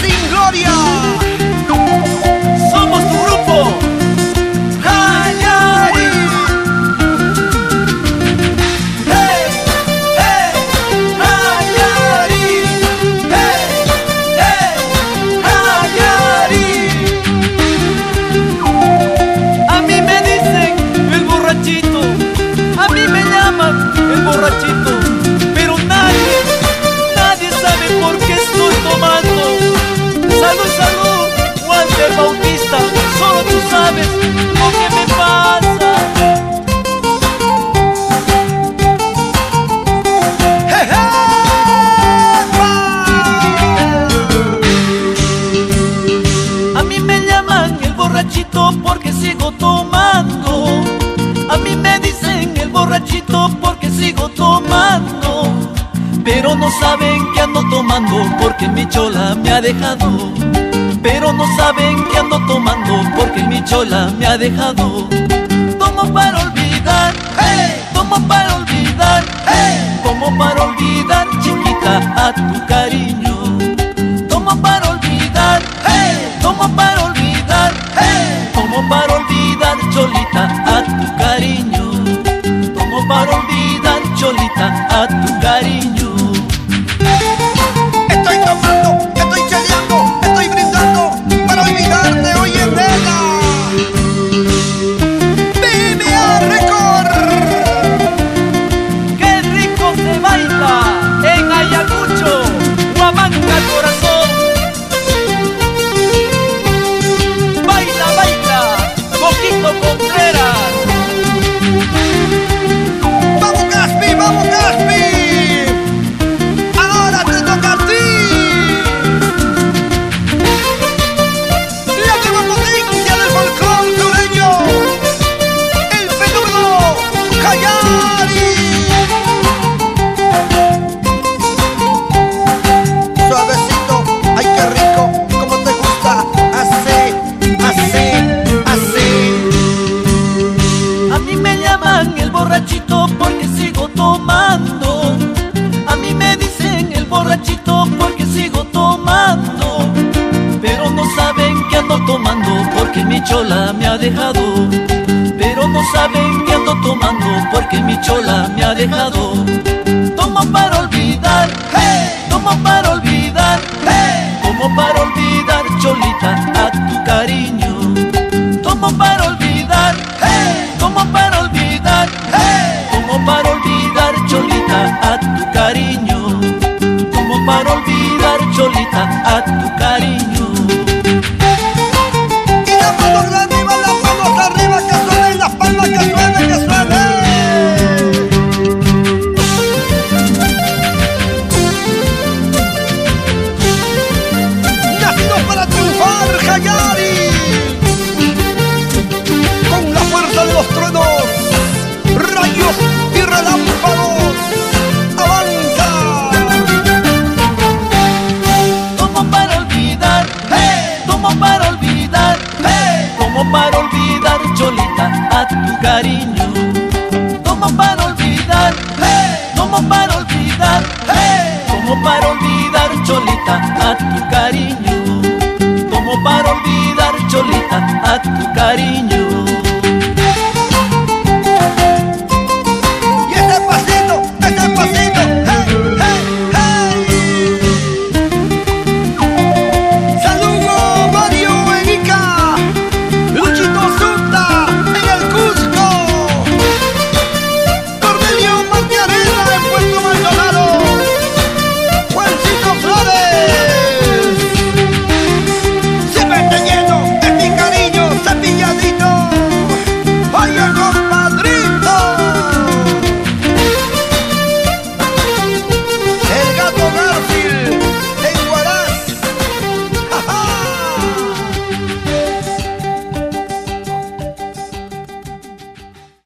sin gloria. Somos tu grupo, Jayari. Hey, hey, Jayari. Hey, hey, Jayari. A mí me dicen el borrachito, a mí me llaman el borrachito, pero nadie sabe por qué estoy tomando. Salud, salud, Walter Bautista, solo tú sabes lo que me pasa. A mí me llaman el borrachito porque sigo tomando. A mí me dicen el borrachito porque sigo tomando. Pero no saben que ando tomando porque mi chola me ha dejado. Pero no saben que ando tomando porque mi chola me ha dejado. Tomo para olvidar, hey, tomo para olvidar, hey, tomo para olvidar, chiquita, a tu cariño. Tomo para olvidar, hey, tomo para olvidar, hey, tomo para olvidar, cholita, a tu cariño. Tomo para olvidar, cholita, a tu cariño. Estoy tomando, estoy chaleando, estoy brindando para olvidarte, oye nena. ¡Vivia Record! ¡Qué rico se baila en Ayacucho, Huamanga, corazón! Baila, baila, Coquito Contreras. ¡Vamos Gaspi, vamos Gaspi! ¡Ahora te toca a ti! La nueva potencia del folclore sureño, el fenómeno Jayari. Suavecito, ay qué rico, como te gusta, así, así, así. A mí me llaman el borrachito porque sigo tomando. A mí me dicen el borrachito porque sigo tomando. Pero no saben que ando tomando porque mi chola me ha dejado. Pero no saben que ando tomando porque mi chola me ha dejado. Tomo para olvidar, hey, tomo para olvidar, hey, tomo para olvidar, cholita, a tu cariño. Tomo para olvidar, hey, tomo para olvidar, hey, tomo para olvidar, cholita, a tu cariño. Tomo para olvidar, cholita, a tu cariño. Y las manos arriba, que suenen las palmas, que suenen, que suenen. Nacidos para triunfar, Jayari. Con la fuerza de los truenos, rayos y relámpagos, avanza. Tomo para olvidar, hey, tomo para olvidar, hey, tomo para olvidar, cholita, a tu cariño. Tomo para olvidar, hey, tomo para olvidar, hey, tomo para olvidar, cholita, a tu cariño. Tomo para olvidar, cholita, a tu cariño.